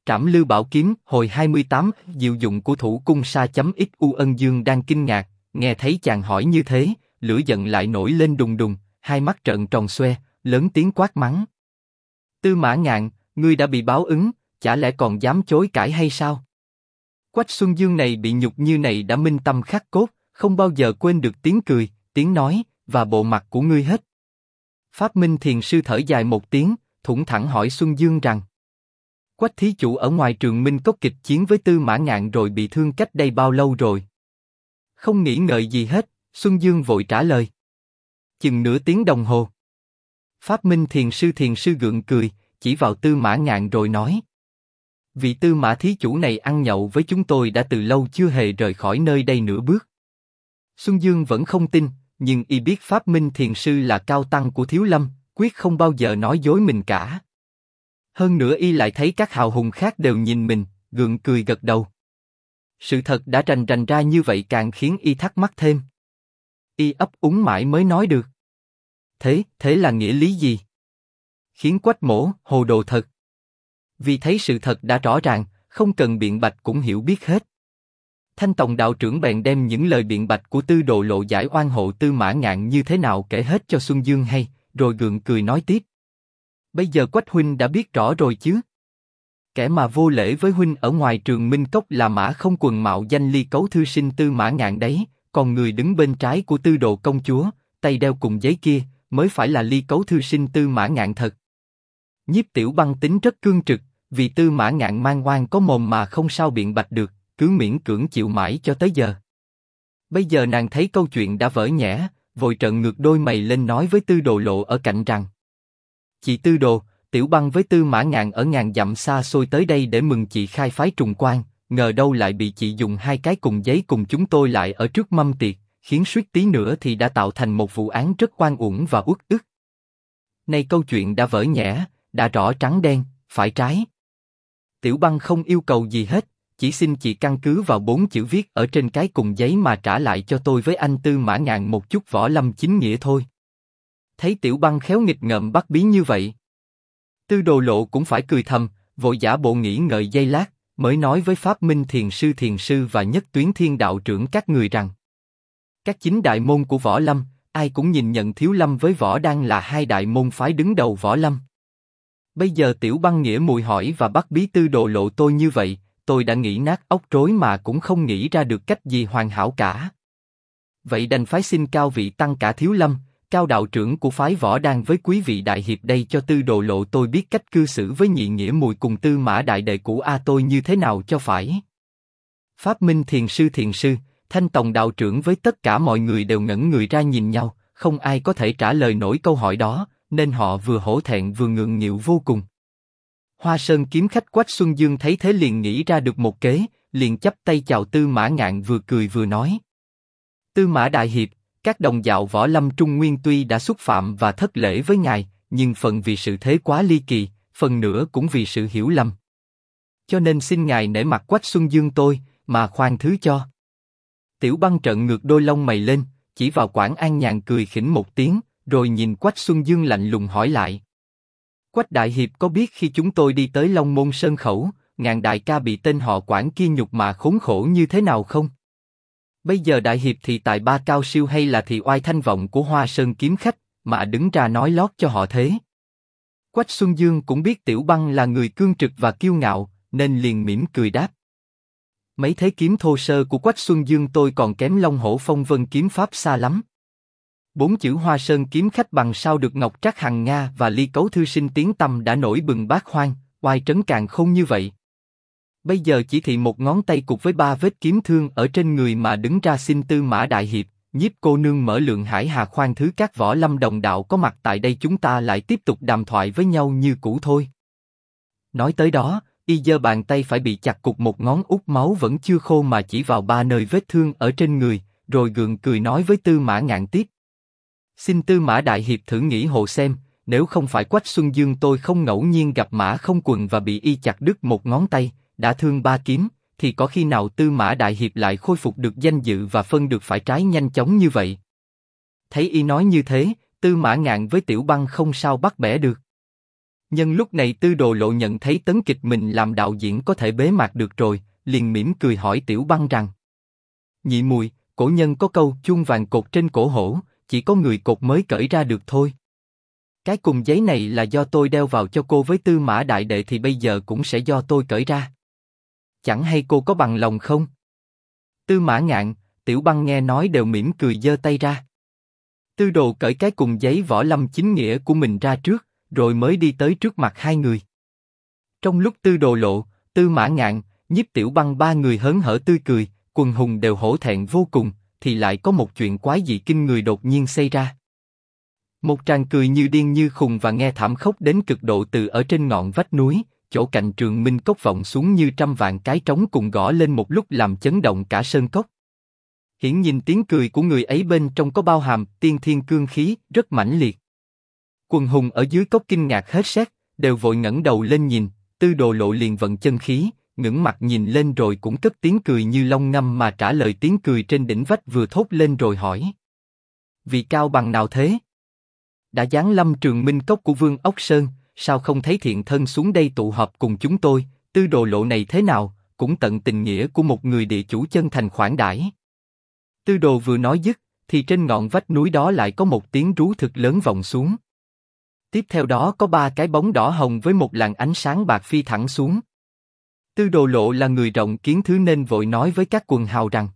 Trảm Lưu Bảo Kiếm hồi 28, diệu dụng của thủ cung sa.xu. Ân Dương đang kinh ngạc, nghe thấy chàng hỏi như thế, lửa giận lại nổi lên đùng đùng, hai mắt trợn tròn xoe, lớn tiếng quát mắng. Tư Mã Ngạn, ngươi đã bị báo ứng, chả lẽ còn dám chối cãi hay sao? Quách Xuân Dương này bị nhục như này đã minh tâm khắc cốt, không bao giờ quên được tiếng cười, tiếng nói, và bộ mặt của ngươi hết. Pháp Minh Thiền Sư thở dài một tiếng, thủng thẳng hỏi Xuân Dương rằng: Quách thí chủ ở ngoài Trường Minh Cốc kịch chiến với Tư Mã Ngạn rồi bị thương cách đây bao lâu rồi? Không nghĩ ngợi gì hết, Xuân Dương vội trả lời: chừng nửa tiếng đồng hồ. Pháp Minh Thiền Sư gượng cười, chỉ vào Tư Mã Ngạn rồi nói: vị Tư Mã thí chủ này ăn nhậu với chúng tôi đã từ lâu chưa hề rời khỏi nơi đây nửa bước. Xuân Dương vẫn không tin, nhưng y biết Pháp Minh Thiền Sư là cao tăng của Thiếu Lâm, quyết không bao giờ nói dối mình cả. Hơn nữa y lại thấy các hào hùng khác đều nhìn mình, gượng cười gật đầu. Sự thật đã rành rành ra như vậy càng khiến y thắc mắc thêm. Y ấp úng mãi mới nói được: thế là nghĩa lý gì? Khiến Quách Mỗ hồ đồ thật. Vì thấy sự thật đã rõ ràng, không cần biện bạch cũng hiểu biết hết. Thanh Tòng đạo trưởng bèn đem những lời biện bạch của Tư Đồ Lộ giải oan hộ Tư Mã Ngạn như thế nào kể hết cho Xuân Dương hay, rồi gượng cười nói tiếp: bây giờ Quách huynh đã biết rõ rồi chứ? Kẻ mà vô lễ với huynh ở ngoài Trường Minh Cốc là Mã Không Quần mạo danh Ly Cấu thư sinh Tư Mã Ngạn đấy, còn người đứng bên trái của Tư Đồ công chúa, tay đeo cùng giấy kia, mới phải là Ly Cấu thư sinh Tư Mã Ngạn thật. Nhiếp Tiểu Băng tính rất cương trực, vì Tư Mã Ngạn mang oan có mồm mà không sao biện bạch được, cứ miễn cưỡng chịu mãi cho tới giờ. Bây giờ nàng thấy câu chuyện đã vỡ nhẽ, vội trợn ngược đôi mày lên nói với Tư Đồ Lộ ở cạnh rằng: chị Tư Đồ, Tiểu Băng với Tư Mã Ngạn ở ngàn dặm xa xôi tới đây để mừng chị khai phái trùng quan, ngờ đâu lại bị chị dùng hai cái cùng giấy cùng chúng tôi lại ở trước mâm tiệc, khiến suýt tí nữa thì đã tạo thành một vụ án rất oan uổng và uất ức. Nay câu chuyện đã vỡ nhẽ, đã rõ trắng đen, phải trái. Tiểu Băng không yêu cầu gì hết, chỉ xin chị căn cứ vào 4 chữ viết ở trên cái cùng giấy mà trả lại cho tôi với anh Tư Mã Ngạn một chút võ lâm chính nghĩa thôi. Thấy Tiểu Băng khéo nghịch ngợm bắt bí như vậy, Tư Đồ Lộ cũng phải cười thầm, vội giả bộ nghĩ ngợi giây lát, mới nói với Pháp Minh Thiền Sư và Nhất Tuyến Thiên đạo trưởng các người rằng: các chính đại môn của võ lâm, ai cũng nhìn nhận Thiếu Lâm với Võ Đan là hai đại môn phái đứng đầu võ lâm. Bây giờ Tiểu Băng nghĩa mùi hỏi và bắt bí Tư Đồ Lộ tôi như vậy, tôi đã nghĩ nát óc rối mà cũng không nghĩ ra được cách gì hoàn hảo cả. Vậy đành phái xin cao vị tăng cả Thiếu Lâm, Cao đạo trưởng của phái Võ Đan với quý vị đại hiệp đây cho Tư Đồ Lộ tôi biết cách cư xử với nhị nghĩa mùi cùng Tư Mã đại đệ của A tôi như thế nào cho phải. Pháp Minh Thiền Sư, Thanh Tòng đạo trưởng với tất cả mọi người đều ngẩn người ra nhìn nhau, không ai có thể trả lời nổi câu hỏi đó, nên họ vừa hổ thẹn vừa ngượng nghịu vô cùng. Hoa Sơn kiếm khách Quách Xuân Dương thấy thế liền nghĩ ra được một kế, liền chắp tay chào Tư Mã Ngạn vừa cười vừa nói: Tư Mã đại hiệp, các đồng đạo võ lâm Trung Nguyên tuy đã xúc phạm và thất lễ với ngài, nhưng phần vì sự thế quá ly kỳ, phần nữa cũng vì sự hiểu lầm. Cho nên xin ngài nể mặt Quách Xuân Dương tôi, mà khoan thứ cho. Tiểu Băng trợn ngược đôi lông mày lên, chỉ vào Quảng An Nhàn cười khỉnh một tiếng, rồi nhìn Quách Xuân Dương lạnh lùng hỏi lại: Quách đại hiệp có biết khi chúng tôi đi tới Long Môn Sơn Khẩu, Ngạn đại ca bị tên họ Quảng kia nhục mà khốn khổ như thế nào không? Bây giờ đại hiệp thì tài ba cao siêu hay là thì oai thanh vọng của Hoa Sơn kiếm khách, mà đứng ra nói lót cho họ thế? Quách Xuân Dương cũng biết Tiểu Băng là người cương trực và kiêu ngạo, nên liền mỉm cười đáp: Mấy thế kiếm thô sơ của Quách Xuân Dương tôi còn kém Long Hổ Phong Vân kiếm pháp xa lắm. 4 chữ Hoa Sơn kiếm khách bằng sao được Ngọc Trác Hằng Nga và Ly Cấu thư sinh tiếng tăm đã nổi bừng bát hoang, oai trấn càn khôn như vậy. Bây giờ chỉ thị một ngón tay cục với 3 vết kiếm thương ở trên người mà đứng ra xin Tư Mã đại hiệp, Nhiếp cô nương mở lượng hải hà khoan thứ các võ lâm đồng đạo có mặt tại đây chúng ta lại tiếp tục đàm thoại với nhau như cũ thôi. Nói tới đó, y giơ bàn tay phải bị chặt cục một ngón út máu vẫn chưa khô mà chỉ vào 3 nơi vết thương ở trên người, rồi gượng cười nói với Tư Mã Ngạn tiếp: Xin Tư Mã đại hiệp thử nghĩ hộ xem, nếu không phải Quách Xuân Dương tôi không ngẫu nhiên gặp Mã Không Quần và bị y chặt đứt một ngón tay, đã thương 3 kiếm, thì có khi nào Tư Mã đại hiệp lại khôi phục được danh dự và phân được phải trái nhanh chóng như vậy? Thấy y nói như thế, Tư Mã Ngạn với Tiểu Băng không sao bắt bẻ được. Nhân lúc này Tư Đồ Lộ nhận thấy tấn kịch mình làm đạo diễn có thể bế mạc được rồi, liền mỉm cười hỏi Tiểu Băng rằng: Nhị mùi, cổ nhân có câu chuông vàng cột trên cổ hổ, chỉ có người cột mới cởi ra được thôi. Cái cùng giấy này là do tôi đeo vào cho cô với Tư Mã đại đệ thì bây giờ cũng sẽ do tôi cởi ra. Chẳng hay cô có bằng lòng không? Tư Mã Ngạn, Tiểu Băng nghe nói đều mỉm cười giơ tay ra. Tư Đồ cởi cái cùng giấy võ lâm chính nghĩa của mình ra trước, rồi mới đi tới trước mặt hai người. Trong lúc Tư Đồ Lộ, Tư Mã Ngạn, Nhiếp Tiểu Băng ba người hớn hở tươi cười, quần hùng đều hổ thẹn vô cùng, thì lại có một chuyện quái dị kinh người đột nhiên xảy ra. Một tràng cười như điên như khùng và nghe thảm khốc đến cực độ từ ở trên ngọn vách núi, chỗ cạnh Trường Minh Cốc vọng xuống như trăm vạn cái trống cùng gõ lên một lúc làm chấn động cả sơn cốc. Hiển nhìn tiếng cười của người ấy bên trong có bao hàm tiên thiên cương khí rất mãnh liệt. Quần hùng ở dưới cốc kinh ngạc hết sét, đều vội ngẩng đầu lên nhìn. Tư Đồ Lộ liền vận chân khí, ngẩng mặt nhìn lên rồi cũng cất tiếng cười như long ngâm mà trả lời tiếng cười trên đỉnh vách vừa thốt lên rồi hỏi: Vị cao bằng nào thế? Đã giáng lâm Trường Minh Cốc của Vương Ốc Sơn, sao không thấy thiện thân xuống đây tụ họp cùng chúng tôi? Tư Đồ Lộ này thế nào, cũng tận tình nghĩa của một người địa chủ chân thành khoản đãi. Tư Đồ vừa nói dứt, thì trên ngọn vách núi đó lại có một tiếng rú thực lớn vọng xuống. Tiếp theo đó có ba cái bóng đỏ hồng với một làn ánh sáng bạc phi thẳng xuống. Tư Đồ Lộ là người rộng kiến thứ nên vội nói với các quần hào rằng: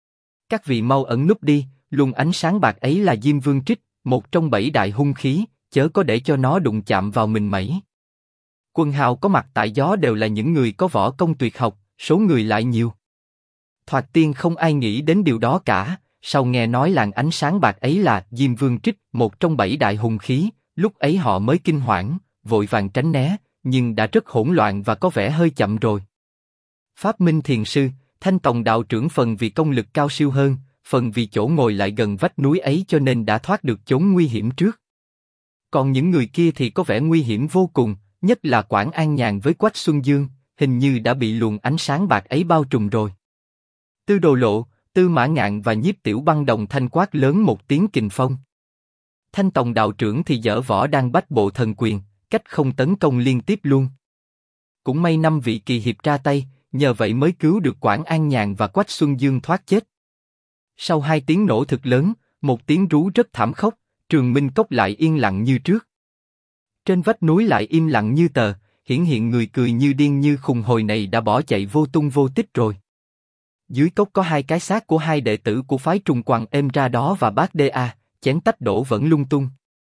Các vị mau ẩn núp đi, luồng ánh sáng bạc ấy là Diêm Vương Trích, một trong 7 đại hung khí, chớ có để cho nó đụng chạm vào mình mảy. Quần hào có mặt tại gió đều là những người có võ công tuyệt học, số người lại nhiều. Thoạt tiên không ai nghĩ đến điều đó cả, sau nghe nói làn ánh sáng bạc ấy là Diêm Vương Trích, một trong 7 đại hung khí, lúc ấy họ mới kinh hoảng, vội vàng tránh né, nhưng đã rất hỗn loạn và có vẻ hơi chậm rồi. Pháp Minh Thiền Sư, Thanh Tòng đạo trưởng phần vì công lực cao siêu hơn, phần vì chỗ ngồi lại gần vách núi ấy cho nên đã thoát được chốn nguy hiểm trước. Còn những người kia thì có vẻ nguy hiểm vô cùng, nhất là Quản An Nhàn với Quách Xuân Dương, hình như đã bị luồng ánh sáng bạc ấy bao trùm rồi. Tư Đồ Lộ, Tư Mã Ngạn và Nhiếp Tiểu Băng đồng thanh quát lớn một tiếng kình phong. Thanh Tòng đạo trưởng thì giở võ đang bách bộ thần quyền, cách không tấn công liên tiếp luôn. Cũng may 5 vị kỳ hiệp ra tay, nhờ vậy mới cứu được Quản An Nhàn và Quách Xuân Dương thoát chết. Sau 2 tiếng nổ thực lớn, một tiếng rú rất thảm khốc, Trường Minh Cốc lại yên lặng như trước. Trên vách núi lại im lặng như tờ, hiển hiện người cười như điên như khùng hồi này đã bỏ chạy vô tung vô tích rồi. Dưới cốc có 2 cái xác của 2 đệ tử của phái Trùng Quằn êm ra đó và bát đa, chén tách đổ vẫn lung tung.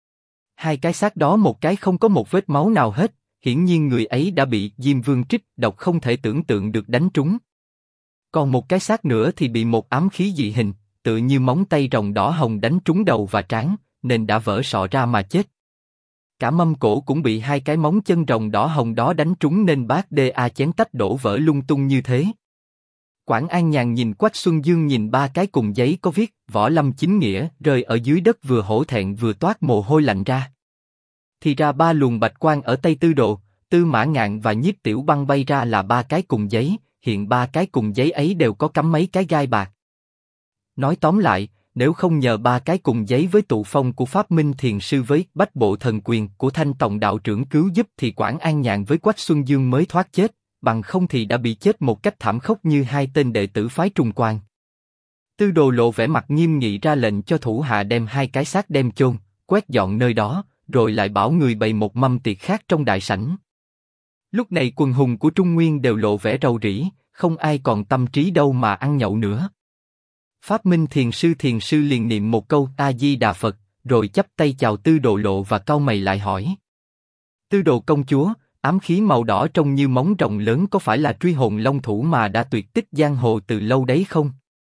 2 cái xác đó một cái không có một vết máu nào hết, hiển nhiên người ấy đã bị Diêm Vương Trích độc không thể tưởng tượng được đánh trúng. Còn một cái xác nữa thì bị một ám khí dị hình, tựa như móng tay rồng đỏ hồng đánh trúng đầu và trán, nên đã vỡ sọ ra mà chết. Cả mâm cổ cũng bị 2 cái móng chân rồng đỏ hồng đó đánh trúng nên bát đa chén tách đổ vỡ lung tung như thế. Quản An Nhàn nhìn Quách Xuân Dương nhìn 3 cái cùng giấy có viết võ lâm chính nghĩa rơi ở dưới đất vừa hổ thẹn vừa toát mồ hôi lạnh ra. Thì ra 3 luồng bạch quang ở Tây Tư Đồ, Tư Mã Ngạn và Nhiếp Tiểu Băng bay ra là 3 cái cùng giấy, hiện 3 cái cùng giấy ấy đều có cắm mấy cái gai bạc. Nói tóm lại, nếu không nhờ 3 cái cùng giấy với tụ phong của Pháp Minh Thiền Sư với bách bộ thần quyền của Thanh Tòng đạo trưởng cứu giúp thì Quản An Nhàn với Quách Xuân Dương mới thoát chết, bằng không thì đã bị chết một cách thảm khốc như 2 tên đệ tử phái Trùng Quang. Tư Đồ Lộ vẻ mặt nghiêm nghị ra lệnh cho thủ hạ đem 2 cái xác đem chôn, quét dọn nơi đó, rồi lại bảo người bày một mâm tiệc khác trong đại sảnh. Lúc này quần hùng của Trung Nguyên đều lộ vẻ rầu rĩ, không ai còn tâm trí đâu mà ăn nhậu nữa. Pháp Minh Thiền Sư liền niệm một câu A Di Đà Phật, rồi chắp tay chào Tư Đồ Lộ và cau mày lại hỏi: Tư Đồ công chúa, ám khí màu đỏ trông như móng rồng lớn có phải là truy hồn long thủ mà đã tuyệt tích giang hồ từ lâu đấy không?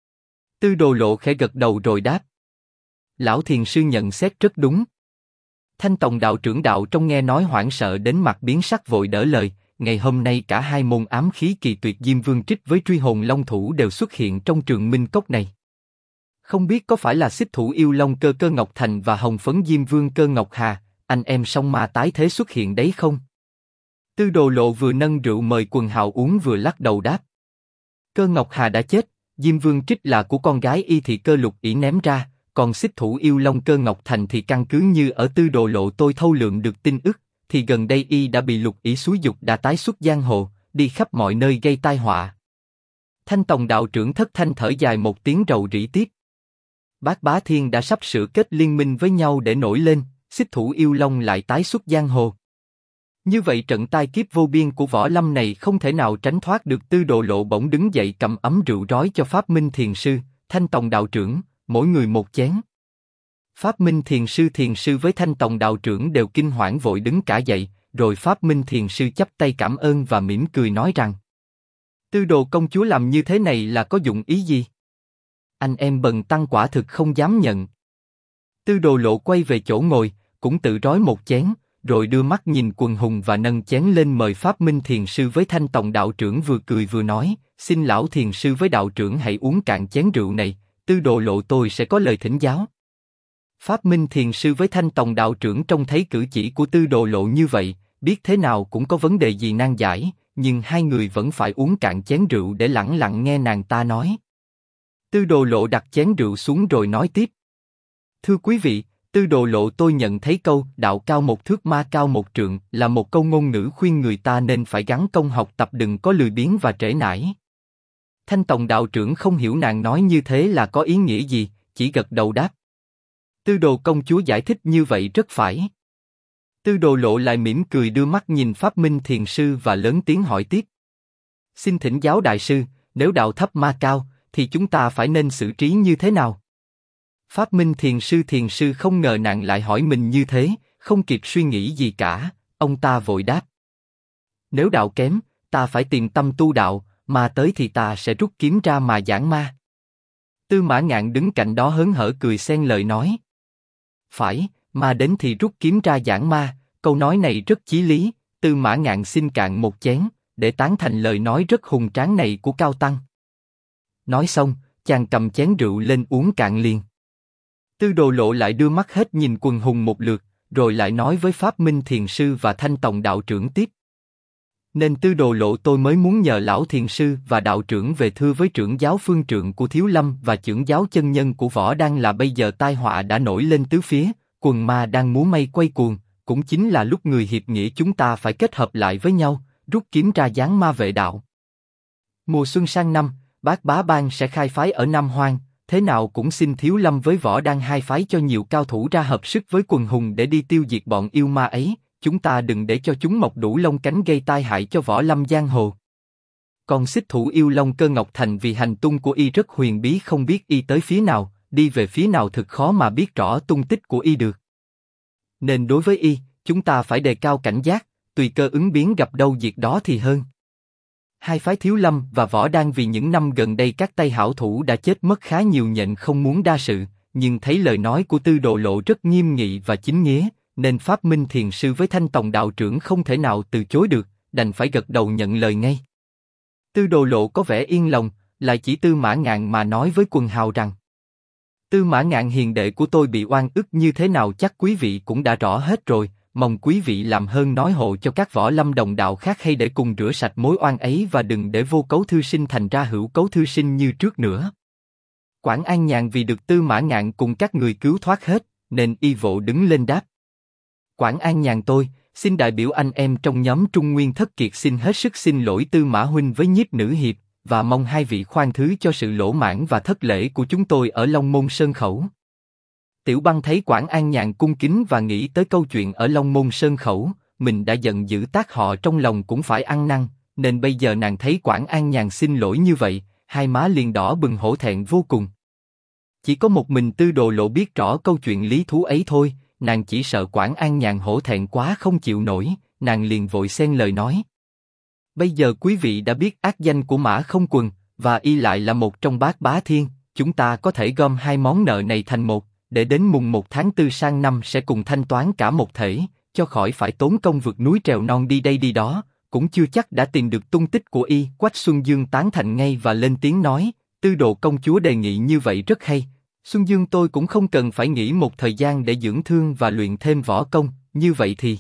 Tư Đồ Lộ khẽ gật đầu rồi đáp: Lão Thiền Sư nhận xét rất đúng. Thanh Tòng đạo trưởng đạo trong nghe nói hoảng sợ đến mặt biến sắc vội đỡ lời: Ngày hôm nay cả 2 môn ám khí kỳ tuyệt Diêm Vương Trích với truy hồn long thủ đều xuất hiện trong Trường Minh Cốc này. Không biết có phải là xích thủ yêu long Cơ Cơ Ngọc Thành và hồng phấn Diêm Vương Cơ Ngọc Hà, anh em song ma tái thế xuất hiện đấy không? Tư Đồ Lộ vừa nâng rượu mời quần hào uống vừa lắc đầu đáp: Cơ Ngọc Hà đã chết, Diêm Vương Trích là của con gái y thì Cơ Lục ỷ ném ra, còn xích thủ yêu long Cơ Ngọc Thành thì căn cứ như ở Tư Đồ Lộ tôi thâu lượng được tin ức, thì gần đây y đã bị Lục Ỷ xúi giục đã tái xuất giang hồ, đi khắp mọi nơi gây tai họa. Thanh Tòng đạo trưởng thất thanh thở dài một tiếng rầu rĩ tiếp. Bát Bá Thiên đã sắp sửa kết liên minh với nhau để nổi lên, xích thủ yêu long lại tái xuất giang hồ. Như vậy trận tai kiếp vô biên của võ lâm này không thể nào tránh thoát được. Tư Đồ Lộ bỗng đứng dậy cầm ấm rượu rói cho Pháp Minh Thiền Sư, Thanh Tòng đạo trưởng, mỗi người một chén. Pháp Minh Thiền Sư với Thanh Tòng đạo trưởng đều kinh hoảng vội đứng cả dậy, rồi Pháp Minh Thiền Sư chắp tay cảm ơn và mỉm cười nói rằng: Tư Đồ công chúa làm như thế này là có dụng ý gì? Anh em Bần tăng quả thực không dám nhận. Tư Đồ Lộ quay về chỗ ngồi, cũng tự rói một chén, rồi đưa mắt nhìn quần hùng và nâng chén lên mời Pháp Minh Thiền Sư với Thanh Tòng đạo trưởng, vừa cười vừa nói: Xin lão Thiền Sư với đạo trưởng hãy uống cạn chén rượu này, Tư Đồ Lộ tôi sẽ có lời thỉnh giáo. Pháp Minh Thiền Sư với Thanh Tòng đạo trưởng trông thấy cử chỉ của Tư Đồ Lộ như vậy, biết thế nào cũng có vấn đề gì nan giải, nhưng hai người vẫn phải uống cạn chén rượu để lẳng lặng nghe nàng ta nói. Tư Đồ Lộ đặt chén rượu xuống rồi nói tiếp: Thưa quý vị, Tư Đồ Lộ tôi nhận thấy câu đạo cao một thước ma cao một trượng là một câu ngôn ngữ khuyên người ta nên phải gắng công học tập, đừng có lười biếng và trễ nải. Thanh Tòng đạo trưởng không hiểu nàng nói như thế là có ý nghĩa gì, chỉ gật đầu đáp: Tư Đồ công chúa giải thích như vậy rất phải. Tư Đồ Lộ lại mỉm cười đưa mắt nhìn Pháp Minh Thiền Sư và lớn tiếng hỏi tiếp: Xin thỉnh giáo đại sư, nếu đạo thấp ma cao, thì chúng ta phải nên xử trí như thế nào? Pháp Minh Thiền Sư không ngờ nàng lại hỏi mình như thế, không kịp suy nghĩ gì cả, ông ta vội đáp: Nếu đạo kém, ta phải tìm tâm tu đạo, mà tới thì ta sẽ rút kiếm ra mà giảng ma. Tư Mã Ngạn đứng cạnh đó hớn hở cười xen lời nói: Phải, mà đến thì rút kiếm ra giảng ma, câu nói này rất chí lý. Tư Mã Ngạn xin cạn một chén, để tán thành lời nói rất hùng tráng này của Cao Tăng. Nói xong, chàng cầm chén rượu lên uống cạn liền. Tư Đồ Lộ lại đưa mắt hết nhìn quần hùng một lượt, rồi lại nói với Pháp Minh Thiền Sư và Thanh Tòng đạo trưởng tiếp: Nên Tư Đồ Lộ tôi mới muốn nhờ lão Thiền Sư và đạo trưởng về thưa với trưởng giáo phương trượng của Thiếu Lâm và trưởng giáo chân nhân của Võ Đăng là bây giờ tai họa đã nổi lên tứ phía, quần ma đang múa may quay cuồng, cũng chính là lúc người hiệp nghĩa chúng ta phải kết hợp lại với nhau, rút kiếm ra giáng ma vệ đạo. Mùa xuân sang năm, Bát Bá Bang sẽ khai phái ở Nam Hoang, thế nào cũng xin Thiếu Lâm với Võ Đăng hai phái cho nhiều cao thủ ra hợp sức với quần hùng để đi tiêu diệt bọn yêu ma ấy. Chúng ta đừng để cho chúng mọc đủ lông cánh gây tai hại cho võ lâm giang hồ. Còn xích thủ yêu long Cơ Ngọc Thành vì hành tung của y rất huyền bí, không biết y tới phía nào, đi về phía nào, thực khó mà biết rõ tung tích của y được. Nên đối với y, chúng ta phải đề cao cảnh giác, tùy cơ ứng biến, gặp đâu diệt đó thì hơn. Hai phái Thiếu Lâm và Võ Đăng vì những năm gần đây các tay hảo thủ đã chết mất khá nhiều, nhện không muốn đa sự, nhưng thấy lời nói của Tư Đồ Lộ rất nghiêm nghị và chính nghĩa, nên Pháp Minh Thiền Sư với Thanh Tòng đạo trưởng không thể nào từ chối được, đành phải gật đầu nhận lời ngay. Tư Đồ Lộ có vẻ yên lòng, lại chỉ Tư Mã Ngạn mà nói với quần hào rằng: Tư Mã Ngạn hiền đệ của tôi bị oan ức như thế nào chắc quý vị cũng đã rõ hết rồi, mong quý vị làm hơn nói hộ cho các võ lâm đồng đạo khác hay để cùng rửa sạch mối oan ấy, và đừng để Vô Cấu Thư Sinh thành ra Hữu Cấu Thư Sinh như trước nữa. Quảng An Nhàn vì được Tư Mã Ngạn cùng các người cứu thoát hết, nên y vội đứng lên đáp: Quảng An Nhàn tôi, xin đại biểu anh em trong nhóm Trung Nguyên Thất Kiệt xin hết sức xin lỗi Tư Mã huynh với Nhiếp Nữ hiệp, và mong hai vị khoan thứ cho sự lỗ mãn và thất lễ của chúng tôi ở Long Môn Sơn Khẩu. Tiểu Băng thấy Quảng An Nhàn cung kính và nghĩ tới câu chuyện ở Long Môn Sơn Khẩu, mình đã giận dữ tác họ trong lòng cũng phải ăn năn, nên bây giờ nàng thấy Quảng An Nhàn xin lỗi như vậy, hai má liền đỏ bừng hổ thẹn vô cùng. Chỉ có một mình Tư Đồ Lộ biết rõ câu chuyện lý thú ấy thôi, nàng chỉ sợ Quảng An Nhàn hổ thẹn quá không chịu nổi, nàng liền vội xen lời nói: Bây giờ quý vị đã biết ác danh của Mã Không Quần, và y lại là một trong Bát Bá Thiên, chúng ta có thể gom hai món nợ này thành một, để đến mùng 1 tháng 4 sang năm sẽ cùng thanh toán cả một thể, cho khỏi phải tốn công vượt núi trèo non đi đây đi đó, cũng chưa chắc đã tìm được tung tích của y. Quách Xuân Dương tán thành ngay và lên tiếng nói: Tư Đồ công chúa đề nghị như vậy rất hay. Xuân Dương tôi cũng không cần phải nghỉ một thời gian để dưỡng thương và luyện thêm võ công, như vậy thì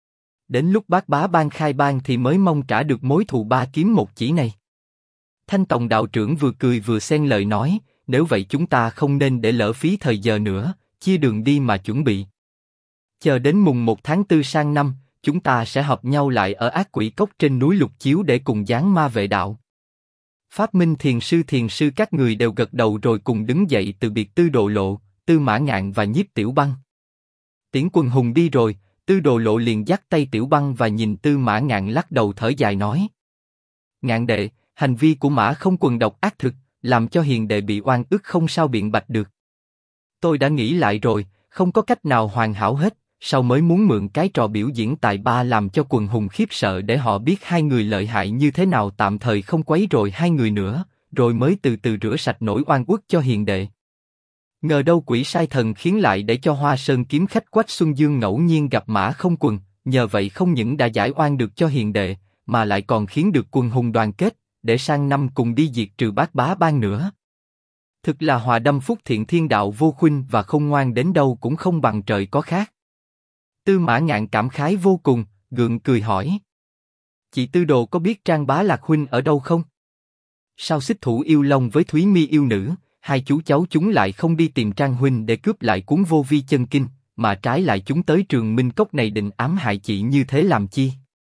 đến lúc Bát Bá Bang khai bang thì mới mong trả được mối thù ba kiếm một chỉ này. Thanh Tòng đạo trưởng vừa cười vừa xen lời nói: Nếu vậy chúng ta không nên để lỡ phí thời giờ nữa, chia đường đi mà chuẩn bị. Chờ đến mùng 1 tháng 4 sang năm, chúng ta sẽ hợp nhau lại ở ác quỷ cốc trên núi Lục Chiếu để cùng giáng ma vệ đạo. Pháp Minh thiền sư các người đều gật đầu rồi cùng đứng dậy từ biệt Tư Đồ Lộ, Tư Mã Ngạn và Nhiếp Tiểu Băng. Tiễn quần hùng đi rồi, Tư Đồ Lộ liền dắt tay Tiểu Băng và nhìn Tư Mã Ngạn lắc đầu thở dài nói: Ngạn đệ, hành vi của Mã Không Quần độc ác thực, làm cho hiền đệ bị oan ức không sao biện bạch được. Tôi đã nghĩ lại rồi, không có cách nào hoàn hảo hết, sau mới muốn mượn cái trò biểu diễn tài ba làm cho quần hùng khiếp sợ để họ biết hai người lợi hại như thế nào, tạm thời không quấy rối hai người nữa, rồi mới từ từ rửa sạch nỗi oan uất cho hiền đệ. Ngờ đâu quỷ sai thần khiến lại để cho Hoa Sơn kiếm khách Quách Xuân Dương ngẫu nhiên gặp Mã Không Quần, nhờ vậy không những đã giải oan được cho hiền đệ, mà lại còn khiến được quần hùng đoàn kết, để sang năm cùng đi diệt trừ Bát Bá Bang nữa. Thực là hòa đâm phúc thiện, thiên đạo vô khuynh và không ngoan đến đâu cũng không bằng trời có khác. Tư Mã Ngạn cảm khái vô cùng, gượng cười hỏi: Chị Tư Đồ có biết Trang Bá Lạc huynh ở đâu không? Sao Xích Thủ Yêu Long với Thúy Mi yêu nữ, hai chú cháu chúng lại không đi tìm Trang huynh để cướp lại cuốn Vô Vi chân kinh, mà trái lại chúng tới Trường Minh Cốc này định ám hại chị như thế làm chi?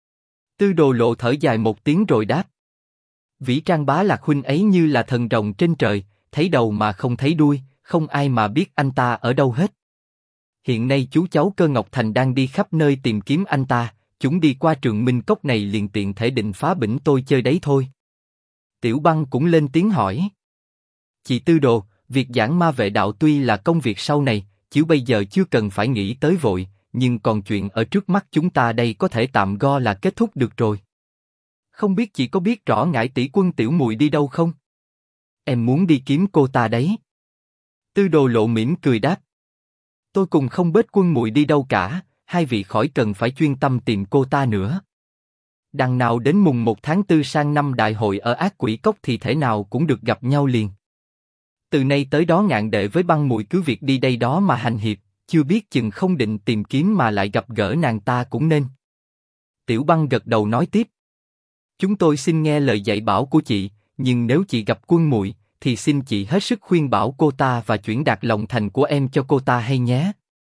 Tư Đồ Lộ thở dài một tiếng rồi đáp: Vĩ Trang Bá Lạc huynh ấy như là thần rồng trên trời, thấy đầu mà không thấy đuôi, không ai mà biết anh ta ở đâu hết. Hiện nay chú cháu Cơ Ngọc Thành đang đi khắp nơi tìm kiếm anh ta, chúng đi qua Trường Minh Cốc này liền tiện thể định phá bỉnh tôi chơi đấy thôi. Tiểu Băng cũng lên tiếng hỏi: Chị Tư Đồ, việc giảng ma vệ đạo tuy là công việc sau này, chứ bây giờ chưa cần phải nghĩ tới vội, nhưng còn chuyện ở trước mắt chúng ta đây có thể tạm go là kết thúc được rồi. Không biết chị có biết rõ Ngải tỷ quân tiểu muội đi đâu không? Em muốn đi kiếm cô ta đấy. Tư Đồ Lộ mỉm cười đáp: Tôi cùng không bết quân muội đi đâu cả, hai vị khỏi cần phải chuyên tâm tìm cô ta nữa. Đằng nào đến mùng 1 tháng 4 sang năm đại hội ở ác quỷ cốc thì thể nào cũng được gặp nhau liền. Từ nay tới đó Ngạn đệ với Băng muội cứ việc đi đây đó mà hành hiệp, chưa biết chừng không định tìm kiếm mà lại gặp gỡ nàng ta cũng nên. Tiểu Băng gật đầu nói tiếp: Chúng tôi xin nghe lời dạy bảo của chị, nhưng nếu chị gặp quân muội, thì xin chị hết sức khuyên bảo cô ta và chuyển đạt lòng thành của em cho cô ta hay nhé.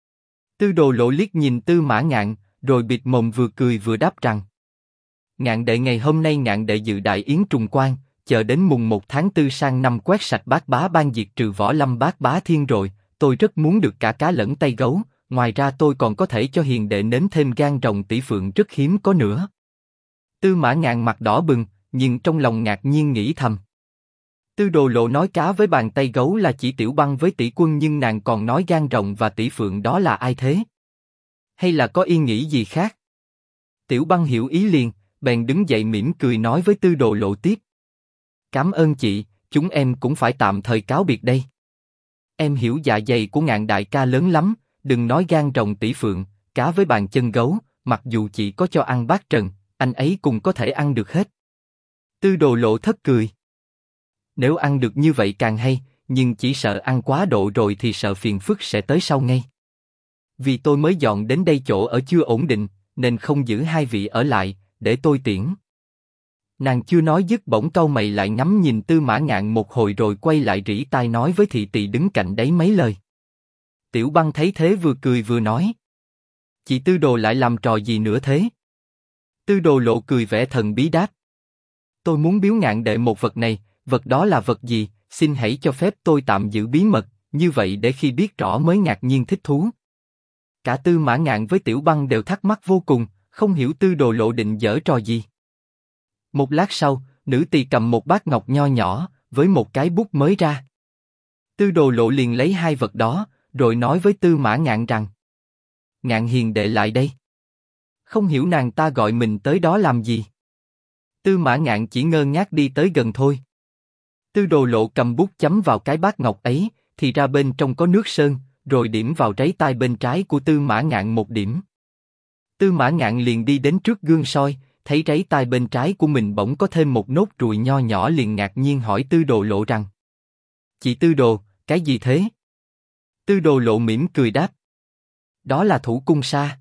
Tư Đồ Lộ liếc nhìn Tư Mã Ngạn, rồi bịt mồm vừa cười vừa đáp rằng: Ngạn đệ, ngày hôm nay Ngạn đệ dự đại yến trùng quan, chờ đến mùng 1 tháng 4 sang năm quét sạch Bát Bá Bang diệt trừ Võ Lâm Bát Bá Thiên rồi, tôi rất muốn được cả cá lẫn tay gấu, ngoài ra tôi còn có thể cho hiền đệ nếm thêm gan rồng tỷ phượng rất hiếm có nữa. Tư Mã Ngạn mặt đỏ bừng, nhưng trong lòng ngạc nhiên nghĩ thầm: Tư Đồ Lộ nói cá với bàn tay gấu là chỉ Tiểu Băng với tỷ quân, nhưng nàng còn nói gan rồng và tỷ phượng, đó là ai thế? Hay là có ý nghĩ gì khác? Tiểu Băng hiểu ý liền, bèn đứng dậy mỉm cười nói với Tư Đồ Lộ tiếp: Cảm ơn chị, chúng em cũng phải tạm thời cáo biệt đây. Em hiểu dạ dày của Ngạn đại ca lớn lắm, đừng nói gan rồng tỷ phượng, cá với bàn chân gấu, mặc dù chị có cho ăn bát trần, anh ấy cũng có thể ăn được hết. Tư Đồ Lộ thất cười: Nếu ăn được như vậy càng hay, nhưng chỉ sợ ăn quá độ rồi thì sợ phiền phức sẽ tới sau ngay. Vì tôi mới dọn đến đây chỗ ở chưa ổn định, nên không giữ hai vị ở lại, để tôi tiễn. Nàng chưa nói dứt bỗng cau mày lại ngắm nhìn Tư Mã Ngạn một hồi rồi quay lại rỉ tai nói với thị tỳ đứng cạnh đấy mấy lời. Tiểu Băng thấy thế vừa cười vừa nói: Chị Tư Đồ lại làm trò gì nữa thế? Tư Đồ Lộ cười vẻ thần bí đáp: Tôi muốn biếu Ngạn đệ một vật này, vật đó là vật gì, xin hãy cho phép tôi tạm giữ bí mật, như vậy để khi biết rõ mới ngạc nhiên thích thú. Cả Tư Mã Ngạn với Tiểu Băng đều thắc mắc vô cùng, không hiểu Tư Đồ Lộ định giở trò gì. Một lát sau, nữ tỳ cầm một bát ngọc nho nhỏ, với một cái bút mới ra. Tư Đồ Lộ liền lấy hai vật đó, rồi nói với Tư Mã Ngạn rằng: Ngạn hiền đệ lại đây. Không hiểu nàng ta gọi mình tới đó làm gì. Tư Mã Ngạn chỉ ngơ ngác đi tới gần thôi. Tư Đồ Lộ cầm bút chấm vào cái bát ngọc ấy, thì ra bên trong có nước sơn, rồi điểm vào ráy tai bên trái của Tư Mã Ngạn một điểm. Tư Mã Ngạn liền đi đến trước gương soi, thấy ráy tai bên trái của mình bỗng có thêm một nốt ruồi nho nhỏ, liền ngạc nhiên hỏi Tư Đồ Lộ rằng: Chị Tư Đồ, cái gì thế? Tư Đồ Lộ mỉm cười đáp: Đó là thủ cung sa.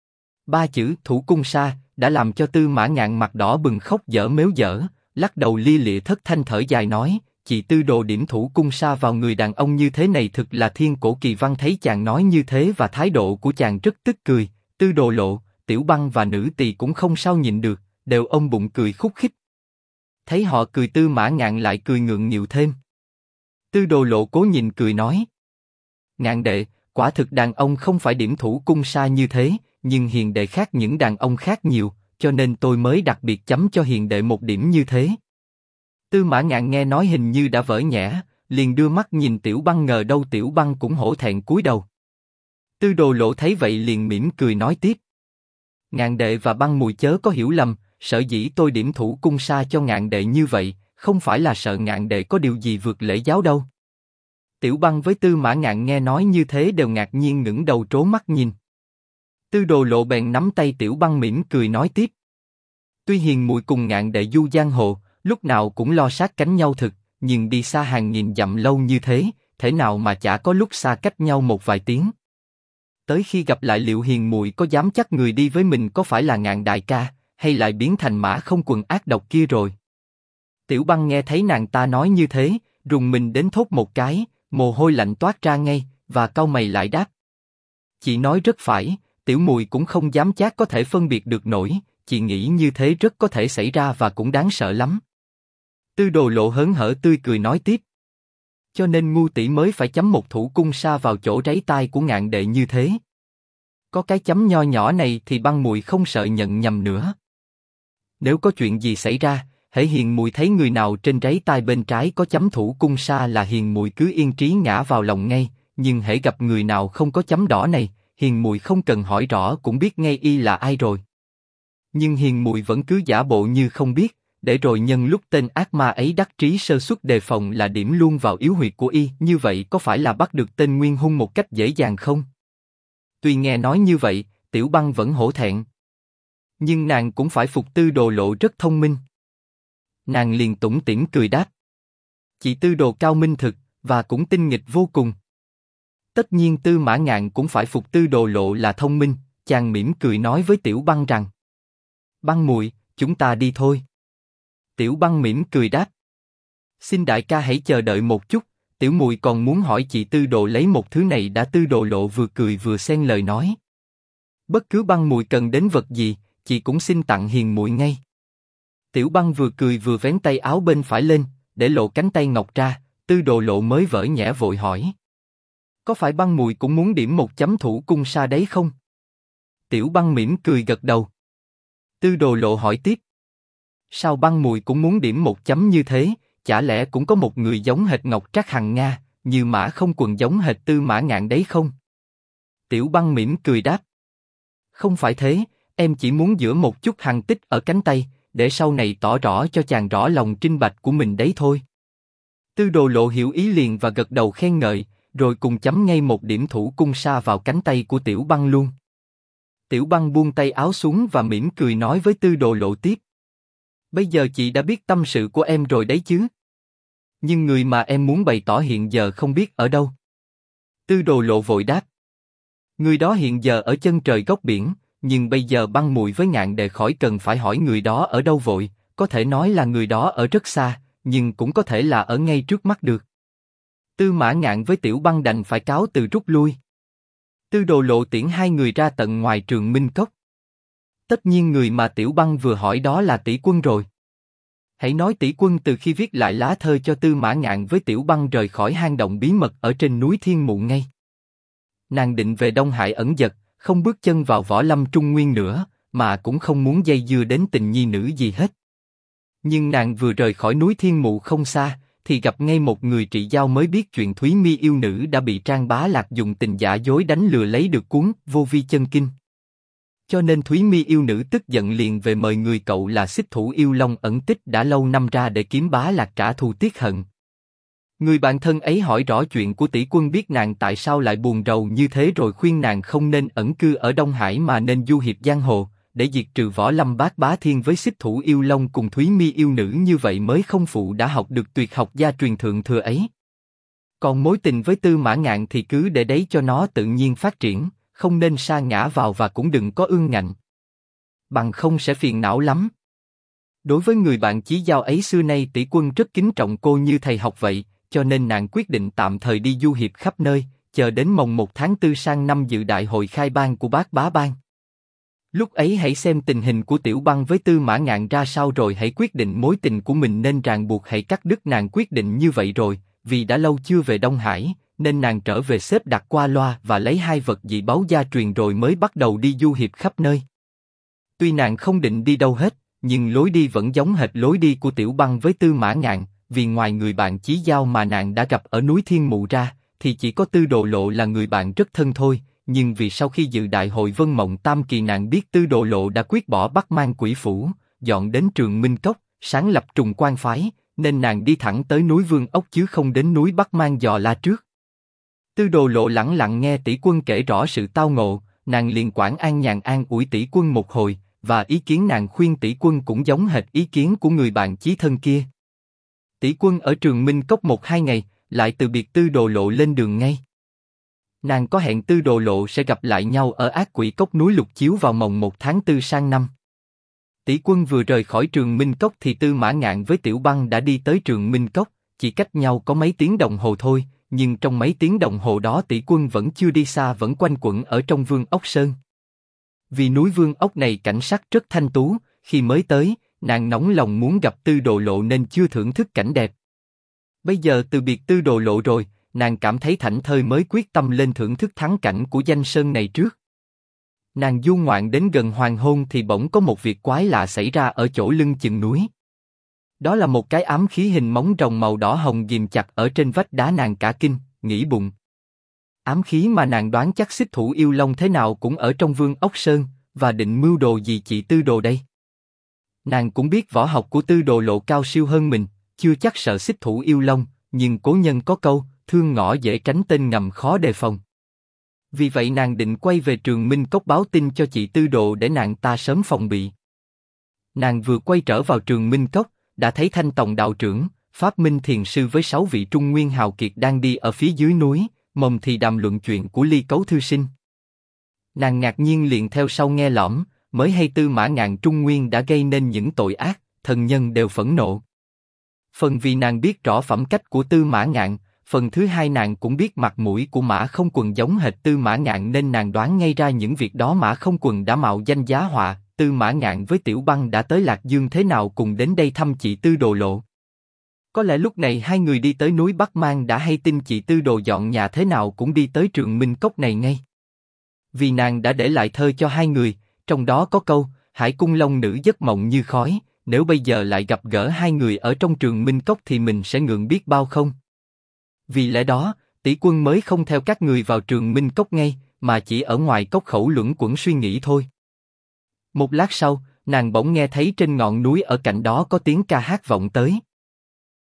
Ba chữ thủ cung sa đã làm cho Tư Mã Ngạn mặt đỏ bừng khóc dở méo dở, lắc đầu lia lịa thất thanh thở dài nói: Chị Tư Đồ điểm thủ cung sa vào người đàn ông như thế này thực là thiên cổ kỳ văn. Thấy chàng nói như thế và thái độ của chàng rất tức cười. Tư Đồ Lộ, Tiểu Băng và Nữ Tỳ cũng không sao nhịn được, đều ôm bụng cười khúc khích. Thấy họ cười Tư Mã Ngạn lại cười ngượng nghịu thêm. Tư Đồ Lộ cố nhìn cười nói: Ngạn đệ, quả thực đàn ông không phải điểm thủ cung sa như thế, nhưng hiền đệ khác những đàn ông khác nhiều, cho nên tôi mới đặc biệt chấm cho hiền đệ một điểm như thế. Tư Mã Ngạn nghe nói hình như đã vỡ nhẽ, liền đưa mắt nhìn Tiểu Băng, ngờ đâu Tiểu Băng cũng hổ thẹn cúi đầu. Tư Đồ Lộ thấy vậy liền mỉm cười nói tiếp: Ngạn đệ và Băng mùi chớ có hiểu lầm, sở dĩ tôi điểm thủ cung sa cho Ngạn đệ như vậy, không phải là sợ Ngạn đệ có điều gì vượt lễ giáo đâu. Tiểu Băng với Tư Mã Ngạn nghe nói như thế đều ngạc nhiên ngẩng đầu trố mắt nhìn. Tư Đồ Lộ bèn nắm tay Tiểu Băng mỉm cười nói tiếp: Tuy hiền muội cùng Ngạn đệ du giang hồ, lúc nào cũng lo sát cánh nhau thực, nhưng đi xa hàng nghìn dặm lâu như thế, thể nào mà chả có lúc xa cách nhau một vài tiếng. Tới khi gặp lại liệu hiền muội có dám chắc người đi với mình có phải là Ngạn đại ca, hay lại biến thành mã không quần ác độc kia rồi? Tiểu Băng nghe thấy nàng ta nói như thế, rùng mình đến thốt một cái, mồ hôi lạnh toát ra ngay, và cau mày lại đáp: Chị nói rất phải, tiểu mùi cũng không dám chắc có thể phân biệt được nổi, chị nghĩ như thế rất có thể xảy ra và cũng đáng sợ lắm. Tư Đồ Lộ hớn hở tươi cười nói tiếp: Cho nên ngu tỷ mới phải chấm một thủ cung sa vào chỗ ráy tai của Ngạn đệ như thế. Có cái chấm nho nhỏ này thì Băng mùi không sợ nhận nhầm nữa. Nếu có chuyện gì xảy ra, hễ hiền mùi thấy người nào trên ráy tai bên trái có chấm thủ cung sa là hiền mùi cứ yên trí ngã vào lòng ngay, nhưng hễ gặp người nào không có chấm đỏ này, hiền mùi không cần hỏi rõ cũng biết ngay y là ai rồi. Nhưng hiền mùi vẫn cứ giả bộ như không biết, để rồi nhân lúc tên ác ma ấy đắc trí sơ suất đề phòng là điểm luôn vào yếu huyệt của y, như vậy có phải là bắt được tên nguyên hung một cách dễ dàng không? Tuy nghe nói như vậy, Tiểu Băng vẫn hổ thẹn. Nhưng nàng cũng phải phục Tư Đồ Lộ rất thông minh. Nàng liền tủm tỉm cười đáp: Chị Tư Đồ cao minh thực, và cũng tinh nghịch vô cùng. Tất nhiên Tư Mã Ngạn cũng phải phục Tư Đồ Lộ là thông minh, chàng mỉm cười nói với Tiểu Băng rằng: Băng muội, chúng ta đi thôi. Tiểu Băng mỉm cười đáp: Xin đại ca hãy chờ đợi một chút, tiểu muội còn muốn hỏi chị Tư Đồ lấy một thứ này đã. Tư Đồ Lộ vừa cười vừa xen lời nói: Bất cứ Băng muội cần đến vật gì, chị cũng xin tặng hiền muội ngay. Tiểu Băng vừa cười vừa vén tay áo bên phải lên, để lộ cánh tay ngọc ra. Tư Đồ Lộ mới vỡ nhẽ vội hỏi: Có phải Băng muội cũng muốn điểm một chấm thủ cung sa đấy không? Tiểu Băng mỉm cười gật đầu. Tư Đồ Lộ hỏi tiếp: Sao Băng muội cũng muốn điểm một chấm như thế? Chả lẽ cũng có một người giống hệt Ngọc Trác Hằng Nga, như mã không quần giống hệt Tư Mã Ngạn đấy không? Tiểu Băng mỉm cười đáp: Không phải thế, em chỉ muốn giở một chút hằng tích ở cánh tay, để sau này tỏ rõ cho chàng rõ lòng trinh bạch của mình đấy thôi. Tư Đồ Lộ hiểu ý liền và gật đầu khen ngợi, rồi cùng chấm ngay một điểm thủ cung sa vào cánh tay của Tiểu Băng luôn. Tiểu Băng buông tay áo xuống và mỉm cười nói với Tư Đồ Lộ tiếp: Bây giờ chị đã biết tâm sự của em rồi đấy chứ? Nhưng người mà em muốn bày tỏ hiện giờ không biết ở đâu. Tư Đồ Lộ vội đáp: Người đó hiện giờ ở chân trời góc biển, nhưng bây giờ Băng muội với Ngạn đệ khỏi cần phải hỏi người đó ở đâu vội, có thể nói là người đó ở rất xa, nhưng cũng có thể là ở ngay trước mắt được. Tư Mã Ngạn với Tiểu Băng đành phải cáo từ rút lui. Tư Đồ Lộ tiễn hai người ra tận ngoài Trường Minh Cốc. Tất nhiên người mà Tiểu Băng vừa hỏi đó là Tỷ Quân rồi. Hãy nói Tỷ Quân từ khi viết lại lá thơ cho Tư Mã Ngạn với Tiểu Băng rời khỏi hang động bí mật ở trên núi Thiên Mụ ngay. Nàng định về Đông Hải ẩn dật, không bước chân vào võ lâm Trung Nguyên nữa, mà cũng không muốn dây dưa đến tình nhi nữ gì hết. Nhưng nàng vừa rời khỏi núi Thiên Mụ không xa, thì gặp ngay một người trị giao mới biết chuyện Thúy Mi yêu nữ đã bị Trang Bá Lạc dùng tình giả dối đánh lừa lấy được cuốn Vô Vi Chân Kinh. Cho nên Thúy Mi yêu nữ tức giận liền về mời người cậu là Xích Thủ Yêu Long ẩn tích đã lâu năm ra để kiếm Bá Lạc trả thù tiết hận. Người bạn thân ấy hỏi rõ chuyện của Tỷ Quân, biết nàng tại sao lại buồn rầu như thế, rồi khuyên nàng không nên ẩn cư ở Đông Hải mà nên du hiệp giang hồ, để diệt trừ võ lâm Bát Bá Thiên với Xích Thủ Yêu Long cùng Thúy Mi yêu nữ, như vậy mới không phụ đã học được tuyệt học gia truyền thượng thừa ấy. Còn mối tình với Tư Mã Ngạn thì cứ để đấy cho nó tự nhiên phát triển, không nên sa ngã vào và cũng đừng có ương ngạnh. Bằng không sẽ phiền não lắm. Đối với người bạn chí giao ấy xưa nay Tỷ Quân rất kính trọng cô như thầy học vậy, cho nên nàng quyết định tạm thời đi du hiệp khắp nơi, chờ đến mồng 1 tháng 4 sang năm dự đại hội khai bang của Bát Bá Bang. Lúc ấy hãy xem tình hình của Tiểu Băng với Tư Mã Ngạn ra sao rồi hãy quyết định mối tình của mình nên ràng buộc hãy cắt đứt. Nàng quyết định như vậy rồi, vì đã lâu chưa về Đông Hải, nên nàng trở về xếp đặt qua loa và lấy 2 vật dị báu gia truyền rồi mới bắt đầu đi du hiệp khắp nơi. Tuy nàng không định đi đâu hết, nhưng lối đi vẫn giống hệt lối đi của Tiểu Băng với Tư Mã Ngạn, vì ngoài người bạn chí giao mà nàng đã gặp ở núi Thiên Mụ ra, thì chỉ có Tư Đồ Lộ là người bạn rất thân thôi. Nhưng vì sau khi dự đại hội Vân Mộng Tam Kỳ nàng biết Tư Đồ Lộ đã quyết bỏ Bắc Mang Quỷ Phủ, dọn đến Trường Minh Cốc, sáng lập Trùng Quan phái, nên nàng đi thẳng tới núi Vương Ốc chứ không đến núi Bắc Mang dò la trước. Tư Đồ Lộ lẳng lặng nghe tỷ quân kể rõ sự tao ngộ, nàng liền quản an nhàn an ủi tỷ quân một hồi, và ý kiến nàng khuyên tỷ quân cũng giống hệt ý kiến của người bạn chí thân kia. Tỷ quân ở Trường Minh Cốc 1-2 ngày, lại từ biệt Tư Đồ Lộ lên đường ngay. Nàng có hẹn Tư Đồ Lộ sẽ gặp lại nhau ở Ác Quỷ Cốc núi Lục Chiếu vào mồng 1 tháng 4 sang năm. Tỷ quân vừa rời khỏi Trường Minh Cốc thì Tư Mã Ngạn với Tiểu Băng đã đi tới Trường Minh Cốc, chỉ cách nhau có mấy tiếng đồng hồ thôi, nhưng trong mấy tiếng đồng hồ đó tỷ quân vẫn chưa đi xa, vẫn quanh quẩn ở trong Vương Ốc Sơn. Vì núi Vương Ốc này cảnh sắc rất thanh tú, khi mới tới, nàng nóng lòng muốn gặp Tư Đồ Lộ nên chưa thưởng thức cảnh đẹp. Bây giờ từ biệt Tư Đồ Lộ rồi, nàng cảm thấy thảnh thơi mới quyết tâm lên thưởng thức thắng cảnh của danh sơn này trước. Nàng du ngoạn đến gần hoàng hôn thì bỗng có một việc quái lạ xảy ra ở chỗ lưng chừng núi. Đó là một cái ám khí hình móng rồng màu đỏ hồng ghim chặt ở trên vách đá. Nàng cả kinh, nghĩ bụng. Ám khí mà nàng đoán chắc Xích Thủ Yêu Long thế nào cũng ở trong Vương Ốc Sơn, và định mưu đồ gì chị Tư Đồ đây? Nàng cũng biết võ học của Tư Đồ Lộ cao siêu hơn mình, chưa chắc sợ Xích Thủ Yêu Long, nhưng cố nhân có câu, thương ngõ dễ tránh tên ngầm khó đề phòng. Vì vậy nàng định quay về Trường Minh Cốc báo tin cho chị Tư Đồ để nàng ta sớm phòng bị. Nàng vừa quay trở vào Trường Minh Cốc, đã thấy Thanh Tòng đạo trưởng, Pháp Minh thiền sư với 6 vị Trung Nguyên hào kiệt đang đi ở phía dưới núi, mồm thì đàm luận chuyện của Ly Cấu thư sinh. Nàng ngạc nhiên liền theo sau nghe lỏm, mới hay Tư Mã Ngạn Trung Nguyên đã gây nên những tội ác, thần nhân đều phẫn nộ. Phần vì nàng biết rõ phẩm cách của Tư Mã Ngạn, phần thứ hai nàng cũng biết mặt mũi của Mã Không Quần giống hệt Tư Mã Ngạn nên nàng đoán ngay ra những việc đó Mã Không Quần đã mạo danh giá họa. Tư Mã Ngạn với Tiểu Băng đã tới Lạc Dương thế nào cùng đến đây thăm chị Tư Đồ Lộ. Có lẽ lúc này hai người đi tới núi Bắc Mang đã hay tin chị Tư Đồ dọn nhà thế nào cũng đi tới Trường Minh Cốc này ngay. Vì nàng đã để lại thơ cho hai người, trong đó có câu, Hải cung long nữ giấc mộng như khói, nếu bây giờ lại gặp gỡ hai người ở trong Trường Minh Cốc thì mình sẽ ngượng biết bao không. Vì lẽ đó, tỷ quân mới không theo các người vào Trường Minh Cốc ngay, mà chỉ ở ngoài cốc khẩu luẩn quẩn suy nghĩ thôi. Một lát sau, nàng bỗng nghe thấy trên ngọn núi ở cạnh đó có tiếng ca hát vọng tới.